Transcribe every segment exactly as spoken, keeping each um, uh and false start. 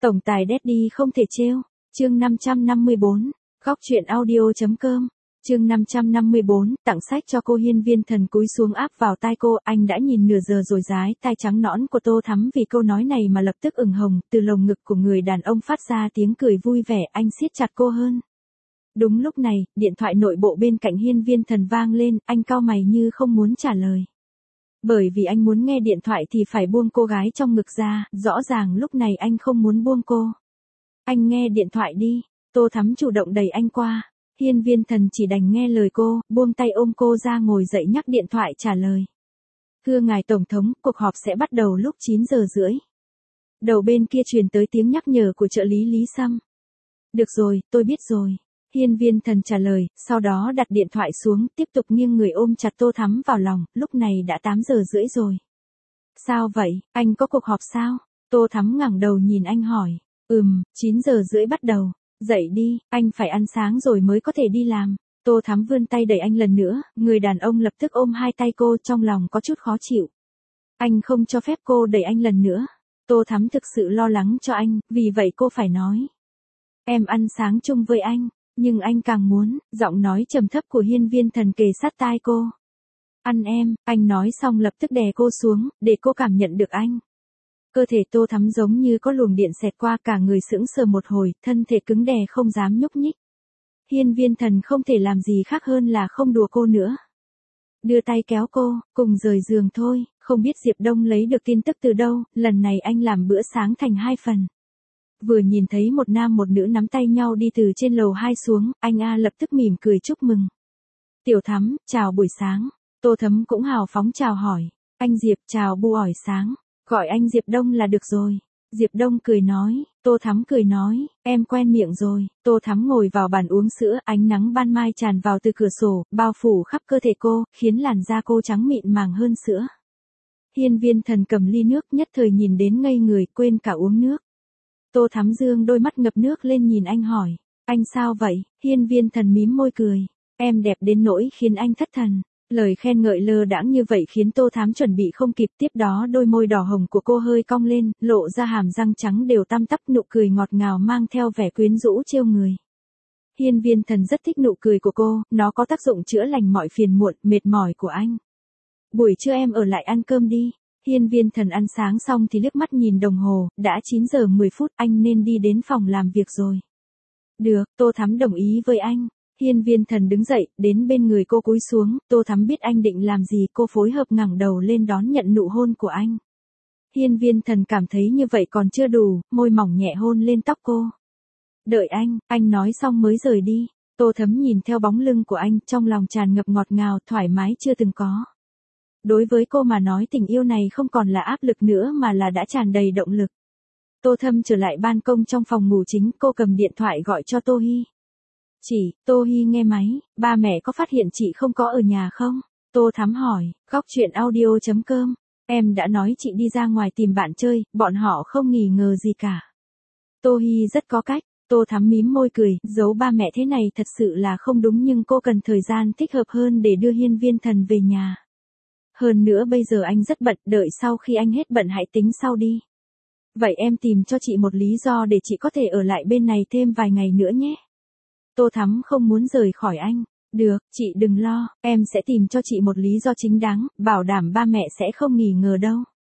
Tổng tài Daddy không thể trêu. Chương năm trăm năm mươi bốn. Góc truyện audio.com. Chương năm trăm năm mươi bốn, tặng sách cho cô. Hiên Viên Thần cúi xuống áp vào tai cô, anh đã nhìn nửa giờ rồi. Dái tai trắng nõn của Tô Thắm vì câu nói này mà lập tức ửng hồng, từ lồng ngực của người đàn ông phát ra tiếng cười vui vẻ, anh siết chặt cô hơn. Đúng lúc này, điện thoại nội bộ bên cạnh Hiên Viên Thần vang lên, anh cau mày như không muốn trả lời. Bởi vì anh muốn nghe điện thoại thì phải buông cô gái trong ngực ra, rõ ràng lúc này anh không muốn buông cô. Anh nghe điện thoại đi. Tô Thắm chủ động đẩy anh qua. Hiên Viên Thần chỉ đành nghe lời cô, buông tay ôm cô ra ngồi dậy nhắc điện thoại trả lời. Thưa ngài Tổng thống, cuộc họp sẽ bắt đầu lúc chín giờ rưỡi. Đầu bên kia truyền tới tiếng nhắc nhở của trợ lý Lý Sâm. Được rồi, tôi biết rồi. Hiên Viên Thần trả lời, sau đó đặt điện thoại xuống, tiếp tục nghiêng người ôm chặt Tô Thắm vào lòng, lúc này đã tám giờ rưỡi rồi. Sao vậy, anh có cuộc họp sao? Tô Thắm ngẩng đầu nhìn anh hỏi. Ừm, chín giờ rưỡi bắt đầu. Dậy đi, anh phải ăn sáng rồi mới có thể đi làm. Tô Thắm vươn tay đẩy anh lần nữa, người đàn ông lập tức ôm hai tay cô, trong lòng có chút khó chịu. Anh không cho phép cô đẩy anh lần nữa. Tô Thắm thực sự lo lắng cho anh, vì vậy cô phải nói. Em ăn sáng chung với anh, nhưng anh càng muốn, giọng nói trầm thấp của Hiên Viên Thần kề sát tai cô. Ăn em, anh nói xong lập tức đè cô xuống, để cô cảm nhận được anh. Cơ thể Tô Thắm giống như có luồng điện xẹt qua, cả người sững sờ một hồi, thân thể cứng đè không dám nhúc nhích. Hiên Viên Thần không thể làm gì khác hơn là không đùa cô nữa. Đưa tay kéo cô, cùng rời giường thôi, không biết Diệp Đông lấy được tin tức từ đâu, lần này anh làm bữa sáng thành hai phần. Vừa nhìn thấy một nam một nữ nắm tay nhau đi từ trên lầu hai xuống, anh A lập tức mỉm cười chúc mừng. Tiểu Thắm, chào buổi sáng. Tô Thắm cũng hào phóng chào hỏi. Anh Diệp, chào bu ỏi sáng. Gọi anh Diệp Đông là được rồi. Diệp Đông cười nói. Tô Thắm cười nói, em quen miệng rồi. Tô Thắm ngồi vào bàn uống sữa, ánh nắng ban mai tràn vào từ cửa sổ, bao phủ khắp cơ thể cô, khiến làn da cô trắng mịn màng hơn sữa. Hiên Viên Thần cầm ly nước, nhất thời nhìn đến ngây người, quên cả uống nước. Tô Thắm dương đôi mắt ngập nước lên nhìn anh hỏi, anh sao vậy? Hiên Viên Thần mím môi cười, em đẹp đến nỗi khiến anh thất thần. Lời khen ngợi lơ đãng như vậy khiến Tô Thắm chuẩn bị không kịp, tiếp đó đôi môi đỏ hồng của cô hơi cong lên, lộ ra hàm răng trắng đều tăm tắp, nụ cười ngọt ngào mang theo vẻ quyến rũ trêu người. Hiên Viên Thần rất thích nụ cười của cô, nó có tác dụng chữa lành mọi phiền muộn, mệt mỏi của anh. Buổi trưa em ở lại ăn cơm đi. Hiên Viên Thần ăn sáng xong thì liếc mắt nhìn đồng hồ, đã chín giờ mười phút, anh nên đi đến phòng làm việc rồi. Được, Tô Thắm đồng ý với anh. Hiên Viên Thần đứng dậy, đến bên người cô cúi xuống, Tô Thắm biết anh định làm gì, cô phối hợp ngẩng đầu lên đón nhận nụ hôn của anh. Hiên Viên Thần cảm thấy như vậy còn chưa đủ, môi mỏng nhẹ hôn lên tóc cô. Đợi anh, anh nói xong mới rời đi. Tô Thắm nhìn theo bóng lưng của anh, trong lòng tràn ngập ngọt ngào, thoải mái chưa từng có. Đối với cô mà nói tình yêu này không còn là áp lực nữa mà là đã tràn đầy động lực. Tô Thâm trở lại ban công trong phòng ngủ chính, cô cầm điện thoại gọi cho Tô Hi. Chị, Tô Hi nghe máy, ba mẹ có phát hiện chị không có ở nhà không? Tô Thắm hỏi, góc truyện audio.com, em đã nói chị đi ra ngoài tìm bạn chơi, bọn họ không nghi ngờ gì cả. Tô Hi rất có cách. Tô Thắm mím môi cười, giấu ba mẹ thế này thật sự là không đúng, nhưng cô cần thời gian thích hợp hơn để đưa Hiên Viên Thần về nhà. Hơn nữa bây giờ anh rất bận, đợi sau khi anh hết bận hãy tính sau đi. Vậy em tìm cho chị một lý do để chị có thể ở lại bên này thêm vài ngày nữa nhé. Tô Thắm không muốn rời khỏi anh. Được, chị đừng lo, em sẽ tìm cho chị một lý do chính đáng, bảo đảm ba mẹ sẽ không nghi ngờ đâu.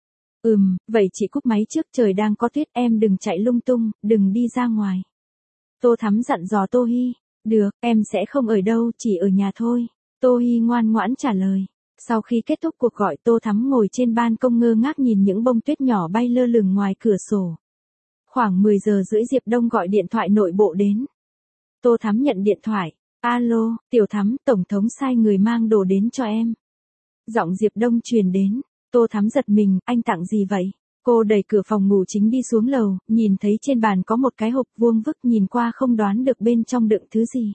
Ừm, vậy chị cúp máy trước, trời đang có tuyết, em đừng chạy lung tung, đừng đi ra ngoài. Tô Thắm dặn dò Tô Hi. Được, em sẽ không ở đâu, chỉ ở nhà thôi. Tô Hi ngoan ngoãn trả lời. Sau khi kết thúc cuộc gọi, Tô Thắm ngồi trên ban công ngơ ngác nhìn những bông tuyết nhỏ bay lơ lửng ngoài cửa sổ. Khoảng mười giờ rưỡi Diệp Đông gọi điện thoại nội bộ đến. Tô Thắm nhận điện thoại. Alo, Tiểu Thắm, Tổng thống sai người mang đồ đến cho em. Giọng Diệp Đông truyền đến. Tô Thắm giật mình, anh tặng gì vậy? Cô đẩy cửa phòng ngủ chính đi xuống lầu, nhìn thấy trên bàn có một cái hộp vuông vức, nhìn qua không đoán được bên trong đựng thứ gì.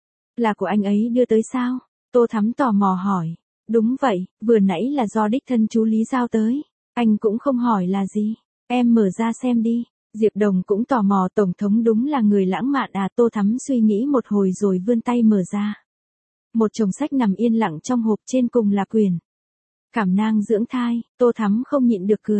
Là của anh ấy đưa tới sao? Tô Thắm tò mò hỏi. Đúng vậy, vừa nãy là do đích thân chú Lý giao tới. Anh cũng không hỏi là gì. Em mở ra xem đi. Diệp Đồng cũng tò mò, Tổng thống đúng là người lãng mạn à. Tô Thắm suy nghĩ một hồi rồi vươn tay mở ra. Một chồng sách nằm yên lặng trong hộp, trên cùng là quyển Cảm nang dưỡng thai. Tô Thắm không nhịn được cười.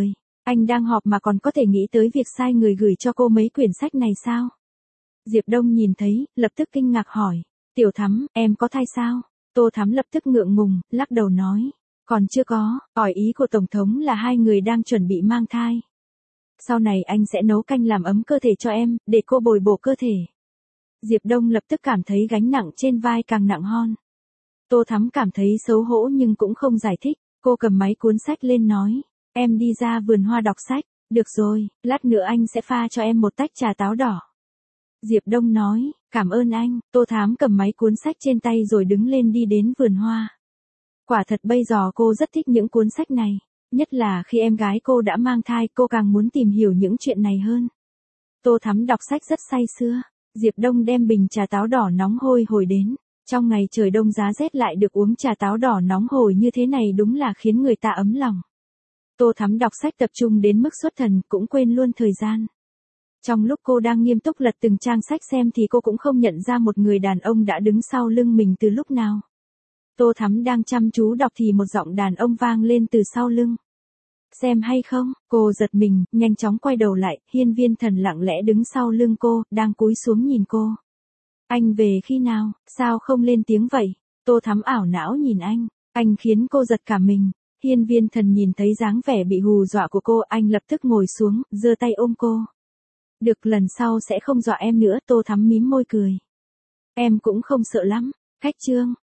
Anh đang họp mà còn có thể nghĩ tới việc sai người gửi cho cô mấy quyển sách này sao? Diệp Đông nhìn thấy, lập tức kinh ngạc hỏi. Tiểu Thắm, em có thai sao? Tô Thắm lập tức ngượng ngùng, lắc đầu nói. Còn chưa có, hỏi ý của Tổng thống là hai người đang chuẩn bị mang thai. Sau này anh sẽ nấu canh làm ấm cơ thể cho em, để cô bồi bổ cơ thể. Diệp Đông lập tức cảm thấy gánh nặng trên vai càng nặng hơn. Tô Thắm cảm thấy xấu hổ nhưng cũng không giải thích, cô cầm máy cuốn sách lên nói. Em đi ra vườn hoa đọc sách, được rồi, lát nữa anh sẽ pha cho em một tách trà táo đỏ. Diệp Đông nói, cảm ơn anh. Tô Thắm cầm máy cuốn sách trên tay rồi đứng lên đi đến vườn hoa. Quả thật bây giờ cô rất thích những cuốn sách này, nhất là khi em gái cô đã mang thai, cô càng muốn tìm hiểu những chuyện này hơn. Tô Thắm đọc sách rất say sưa. Diệp Đông đem bình trà táo đỏ nóng hôi hổi đến. Trong ngày trời đông giá rét lại được uống trà táo đỏ nóng hổi như thế này đúng là khiến người ta ấm lòng. Tô Thắm đọc sách tập trung đến mức xuất thần, cũng quên luôn thời gian. Trong lúc cô đang nghiêm túc lật từng trang sách xem thì cô cũng không nhận ra một người đàn ông đã đứng sau lưng mình từ lúc nào. Tô Thắm đang chăm chú đọc thì một giọng đàn ông vang lên từ sau lưng. Xem hay không? Cô giật mình, nhanh chóng quay đầu lại, Hiên Viên Thần lặng lẽ đứng sau lưng cô, đang cúi xuống nhìn cô. Anh về khi nào, sao không lên tiếng vậy? Tô Thắm ảo não nhìn anh, anh khiến cô giật cả mình. Hiên Viên Thần nhìn thấy dáng vẻ bị hù dọa của cô, anh lập tức ngồi xuống, giơ tay ôm cô. Được, lần sau sẽ không dọa em nữa. Tô Thắm mím môi cười. Em cũng không sợ lắm. Khách Trương,